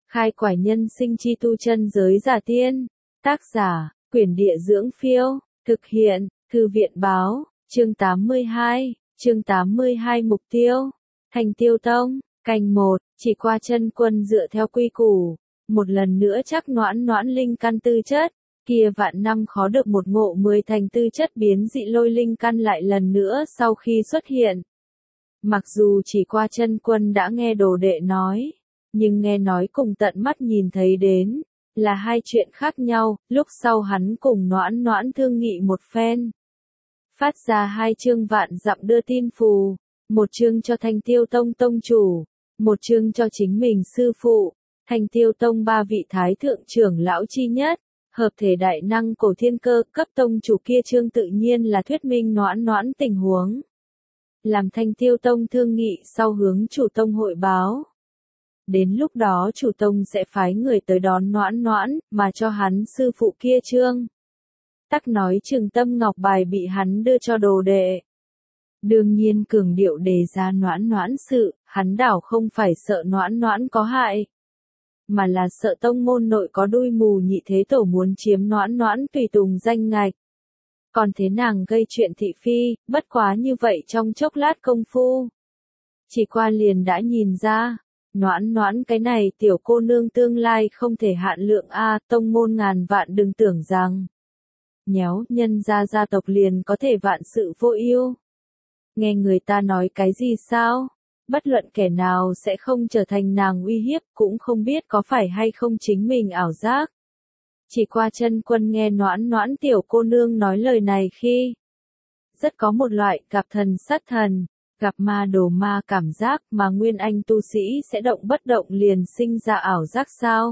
Khai quải nhân sinh chi tu chân giới giả tiên. Tác giả, Quyển Địa Dưỡng Phiêu. Thực hiện, Thư viện Báo. Chương 82. Chương 82 Mục tiêu. Thành Tiêu Tông. Canh 1. Chỉ qua chân quân dựa theo quy củ. Một lần nữa chắc noãn noãn linh căn tư chất. Kia vạn năm khó được một ngộ 10 thành tư chất biến dị lôi linh căn lại lần nữa sau khi xuất hiện. Mặc dù chỉ qua chân quân đã nghe đồ đệ nói, nhưng nghe nói cùng tận mắt nhìn thấy đến, là hai chuyện khác nhau. Lúc sau hắn cùng noãn noãn thương nghị một phen. Phát ra 2 chương vạn dặm đưa tin phù, một chương cho Thanh Tiêu Tông tông chủ, một chương cho chính mình sư phụ. Thanh Tiêu Tông 3 vị thái thượng trưởng lão chi nhất, hợp thể đại năng cổ thiên cơ cấp tông chủ kia chương tự nhiên là thuyết minh noãn noãn tình huống. Làm Thanh Tiêu Tông thương nghị sau hướng chủ tông hội báo. Đến lúc đó chủ tông sẽ phái người tới đón noãn noãn, mà cho hắn sư phụ kia chương. Tắc nói Trường Tâm Ngọc bài bị hắn đưa cho đồ đệ. Đương nhiên cường điệu đề ra noãn noãn sự, hắn đảo không phải sợ noãn noãn có hại, mà là sợ tông môn nội có đuôi mù nhị thế tổ muốn chiếm noãn noãn tùy tùng danh ngạch. Còn thế nàng gây chuyện thị phi, bất quá như vậy trong chốc lát công phu. Chỉ qua liền đã nhìn ra, noãn noãn cái này tiểu cô nương tương lai không thể hạn lượng a, tông môn ngàn vạn đừng tưởng rằng nhéo nhân gia tộc liền có thể vạn sự vô ưu. Nghe người ta nói cái gì sao? Bất luận kẻ nào sẽ không trở thành nàng uy hiếp, cũng không biết có phải hay không chính mình ảo giác. Chỉ qua chân quân nghe noãn noãn tiểu cô nương nói lời này khi rất có một loại gặp thần sát thần, gặp ma đồ ma cảm giác, mà nguyên anh tu sĩ sẽ động bất động liền sinh ra ảo giác sao?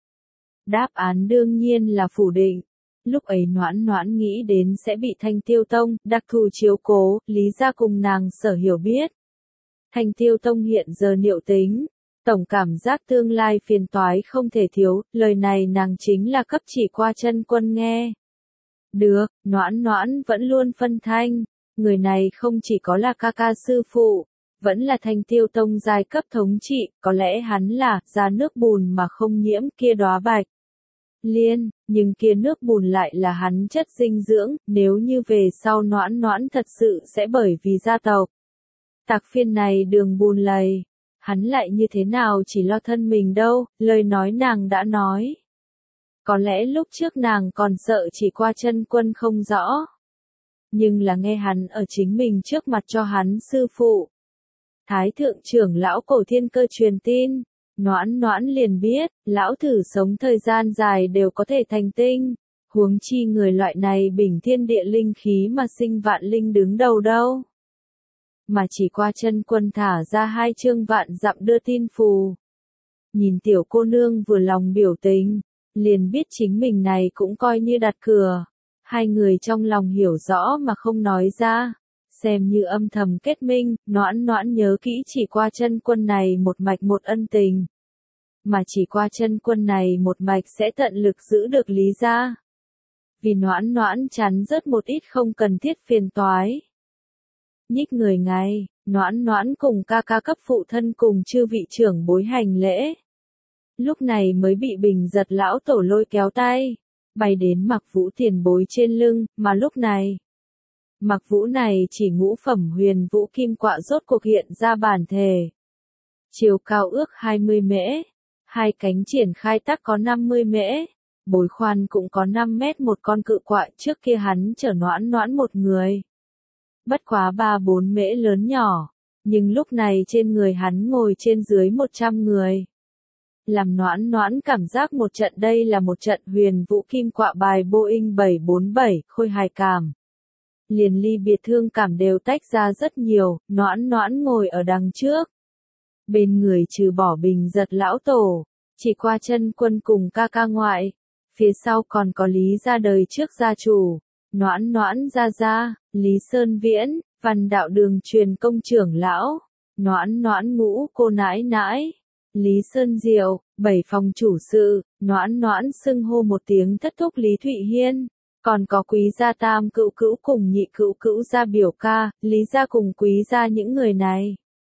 Đáp án đương nhiên là phủ định. Lúc ấy noãn noãn nghĩ đến sẽ bị Thanh Tiêu Tông đặc thù chiếu cố, lý ra cùng nàng sở hiểu biết. Thanh Tiêu Tông hiện giờ niệu tính, tổng cảm giác tương lai phiền toái không thể thiếu, lời này nàng chính là cấp chỉ qua chân quân nghe. Được, noãn noãn vẫn luôn phân thanh, người này không chỉ có là ca ca sư phụ, vẫn là Thanh Tiêu Tông giai cấp thống trị, có lẽ hắn là ra nước bùn mà không nhiễm kia đóa bạch liên, nhưng kia nước bùn lại là hắn chất dinh dưỡng, nếu như về sau noãn noãn thật sự sẽ bởi vì gia tộc tạc phiên này đường bùn lầy, hắn lại như thế nào chỉ lo thân mình đâu, lời nói nàng đã nói. Có lẽ lúc trước nàng còn sợ chỉ qua chân quân không rõ. Nhưng là nghe hắn ở chính mình trước mặt cho hắn sư phụ. Thái thượng trưởng lão cổ thiên cơ truyền tin, noãn noãn liền biết, lão thử sống thời gian dài đều có thể thành tinh. Huống chi người loại này bình thiên địa linh khí mà sinh vạn linh đứng đầu đâu. Mà chỉ qua chân quân thả ra 2 chương vạn dặm đưa tin phù. Nhìn tiểu cô nương vừa lòng biểu tình, liền biết chính mình này cũng coi như đặt cửa. Hai người trong lòng hiểu rõ mà không nói ra, xem như âm thầm kết minh, noãn noãn nhớ kỹ chỉ qua chân quân này một mạch một ân tình. Mà chỉ qua chân quân này một mạch sẽ tận lực giữ được lý ra. Vì noãn noãn chắn rớt một ít không cần thiết phiền toái. Nhích người ngay, noãn noãn cùng ca ca cấp phụ thân cùng chư vị trưởng bối hành lễ. Lúc này mới bị Bình Giật lão tổ lôi kéo tay, bay đến Mặc Vũ tiền bối trên lưng, mà lúc này, Mặc Vũ này chỉ ngũ phẩm huyền vũ kim quạ rốt cuộc hiện ra bản thể. Chiều cao ước 20 mễ, hai cánh triển khai tắc có 50 mễ, bối khoan cũng có 5 mét một con cự quạ, trước kia hắn chở noãn noãn một người. Bất quá 3-4 mễ lớn nhỏ, nhưng lúc này trên người hắn ngồi trên dưới 100 người. Làm noãn noãn cảm giác một trận đây là một trận huyền vũ kim quạ bài Boeing 747, khôi hài cảm. Liền ly biệt thương cảm đều tách ra rất nhiều, noãn noãn ngồi ở đằng trước. Bên người trừ bỏ Bình Giật lão tổ, chỉ qua chân quân cùng ca ca ngoại. Phía sau còn có Lý gia đời trước gia chủ, noãn noãn gia, Lý Sơn Viễn, Văn Đạo Đường truyền công trưởng lão, noãn noãn ngũ cô nãi nãi, Lý Sơn Diệu, 7 phòng chủ sự, noãn noãn xưng hô một tiếng thất thúc Lý Thụy Hiên, còn có Quý gia tam cữu cữu cùng nhị cữu cữu gia biểu ca, Lý gia cùng Quý gia những người này.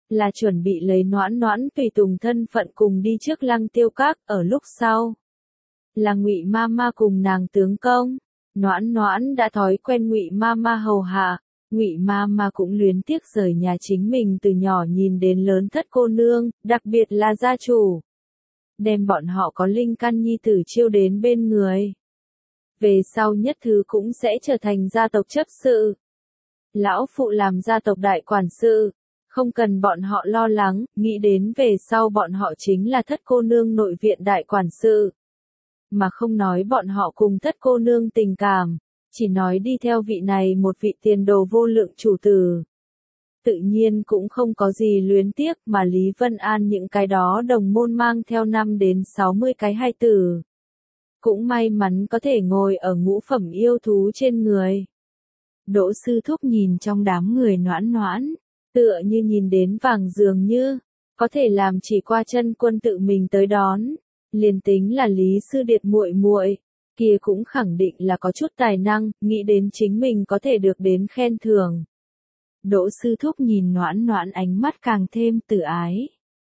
là chuẩn bị lấy Noãn Noãn tùy tùng thân phận cùng đi trước Lăng Tiêu Các, ở lúc sau là Ngụy Mama cùng nàng tướng công. Noãn Noãn đã thói quen Ngụy Mama hầu hạ, Ngụy Mama cũng luyến tiếc rời nhà chính mình từ nhỏ nhìn đến lớn thất cô nương, đặc biệt là gia chủ. Đem bọn họ có linh căn nhi tử chiêu đến bên người. Về sau nhất thứ cũng sẽ trở thành gia tộc chấp sự. Lão phụ làm gia tộc đại quản sự, không cần bọn họ lo lắng, nghĩ đến về sau bọn họ chính là thất cô nương nội viện đại quản sự. Mà không nói bọn họ cùng thất cô nương tình cảm, chỉ nói đi theo vị này một vị tiền đồ vô lượng chủ tử. Tự nhiên cũng không có gì luyến tiếc mà Lý Vân An những cái đó đồng môn mang theo 5 đến 60 cái hài tử. Cũng may mắn có thể ngồi ở ngũ phẩm yêu thú trên người. Đỗ sư thúc nhìn trong đám người Noãn Noãn, tựa như nhìn đến vàng dường như, có thể làm chỉ qua chân quân tự mình tới đón, liền tính là Lý sư điệt muội muội, kia cũng khẳng định là có chút tài năng, nghĩ đến chính mình có thể được đến khen thưởng. Đỗ sư thúc nhìn Noãn Noãn ánh mắt càng thêm từ ái.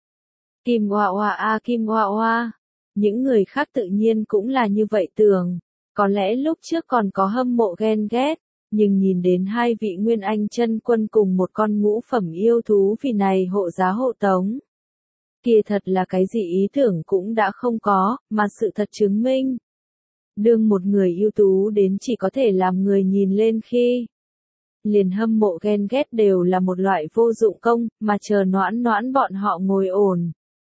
Kim Oa Oa a Kim Oa Oa. Những người khác tự nhiên cũng là như vậy tưởng, có lẽ lúc trước còn có hâm mộ ghen ghét, nhưng nhìn đến hai vị nguyên anh chân quân cùng một con ngũ phẩm yêu thú vì này hộ giá hộ tống. Kia thật là cái gì ý tưởng cũng đã không có, mà sự thật chứng minh. Đương một người ưu tú đến chỉ có thể làm người nhìn lên khi. Liền hâm mộ ghen ghét đều là một loại vô dụng công, mà chờ Noãn Noãn bọn họ ngồi ổn.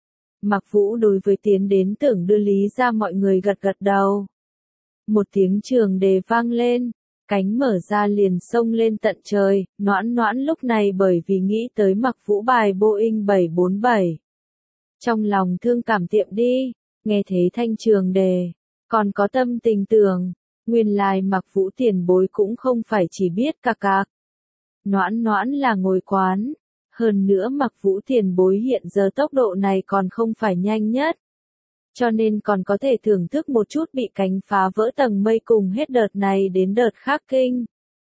Mạc Vũ đối với tiến đến tưởng đưa Lý ra mọi người gật gật đầu. Một tiếng trường đề vang lên, cánh mở ra liền xông lên tận trời, Noãn Noãn lúc này bởi vì nghĩ tới Mạc Vũ bài Boeing 747. Trong lòng thương cảm tiệm đi, nghe thấy thanh trường đề, còn có tâm tình tưởng, nguyên lai Mạc Vũ tiền bối cũng không phải chỉ biết cạc cạc. Noãn Noãn là ngồi quán. Hơn nữa Mạc Vũ tiền bối hiện giờ tốc độ này còn không phải nhanh nhất. Cho nên còn có thể thưởng thức một chút bị cánh phá vỡ tầng mây cùng hết đợt này đến đợt khác kinh.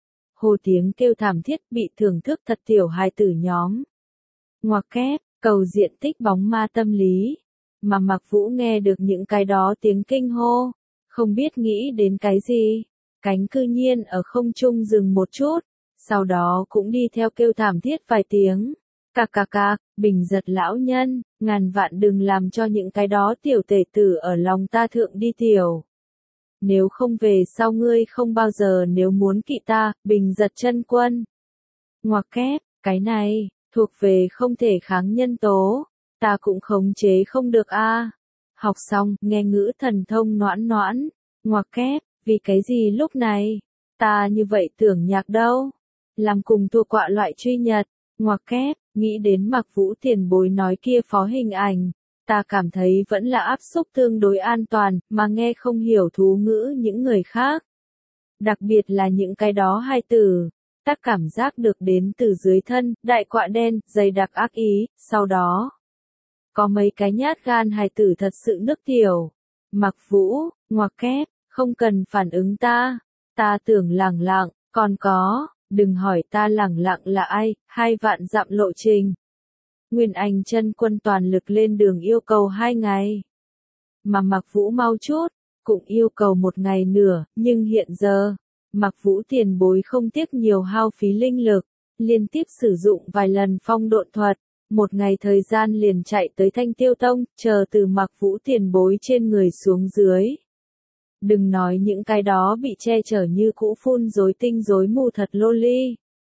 Hồ tiếng kêu thảm thiết bị thưởng thức thật tiểu hài tử nhóm. Ngoặc kép, cầu diện tích bóng ma tâm lý. Mà Mạc Vũ nghe được những cái đó tiếng kinh hô. Không biết nghĩ đến cái gì. Cánh cư nhiên ở không trung dừng một chút. Sau đó cũng đi theo kêu thảm thiết vài tiếng. Cạc cạc cạc, Bình Giật lão nhân, ngàn vạn đừng làm cho những cái đó tiểu tể tử ở lòng ta thượng đi tiểu. Nếu không về sau ngươi không bao giờ nếu muốn kỵ ta, Bình Giật chân quân. Ngoặc kép, cái này, thuộc về không thể kháng nhân tố, ta cũng khống chế không được a. Học xong, nghe ngữ thần thông Noãn Noãn, ngoặc kép, vì cái gì lúc này, ta như vậy tưởng nhạc đâu. Làm cùng thua quạ loại truy nhật, ngoặc kép, nghĩ đến Mạc Vũ tiền bối nói kia phó hình ảnh, ta cảm thấy vẫn là áp xúc tương đối an toàn, mà nghe không hiểu thú ngữ những người khác. Đặc biệt là những cái đó hai từ, ta cảm giác được đến từ dưới thân, đại quạ đen, dày đặc ác ý, sau đó. Có mấy cái nhát gan hài tử thật sự nước tiểu. Mạc Vũ, ngoặc kép, không cần phản ứng ta tưởng lẳng lặng, còn có. Đừng hỏi ta lẳng lặng là ai, 2 vạn dặm lộ trình. Nguyên Anh chân quân toàn lực lên đường yêu cầu 2 ngày. Mà Mạc Vũ mau chút, cũng yêu cầu 1 ngày nửa, nhưng hiện giờ, Mạc Vũ tiền bối không tiếc nhiều hao phí linh lực, liên tiếp sử dụng vài lần phong độn thuật, 1 ngày thời gian liền chạy tới Thanh Tiêu Tông, chờ từ Mạc Vũ tiền bối trên người xuống dưới. Đừng nói những cái đó bị che chở như cũ phun rối tinh rối mù thật lô ly.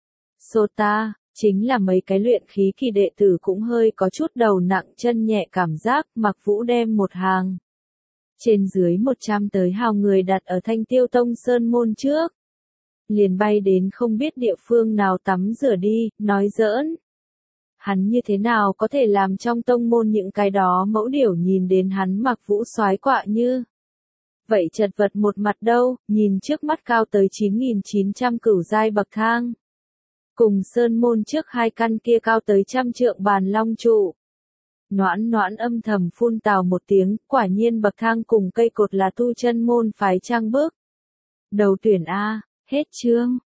Sota, chính là mấy cái luyện khí kỳ đệ tử cũng hơi có chút đầu nặng chân nhẹ cảm giác, Mạc Vũ đem một hàng. Trên dưới 100 tới hào người đặt ở Thanh Tiêu Tông Sơn Môn trước. Liền bay đến không biết địa phương nào tắm rửa đi, nói giỡn. Hắn như thế nào có thể làm trong tông môn những cái đó mẫu điểu nhìn đến hắn Mạc Vũ soái quạ như. Vậy chật vật một mặt đâu, nhìn trước mắt cao tới 9.900 cửu giai bậc thang. Cùng sơn môn trước 2 căn kia cao tới 100 trượng bàn long trụ. Noãn Noãn âm thầm phun tào một tiếng, quả nhiên bậc thang cùng cây cột là tu chân môn phái trang bước. Đầu tuyển A, hết chương.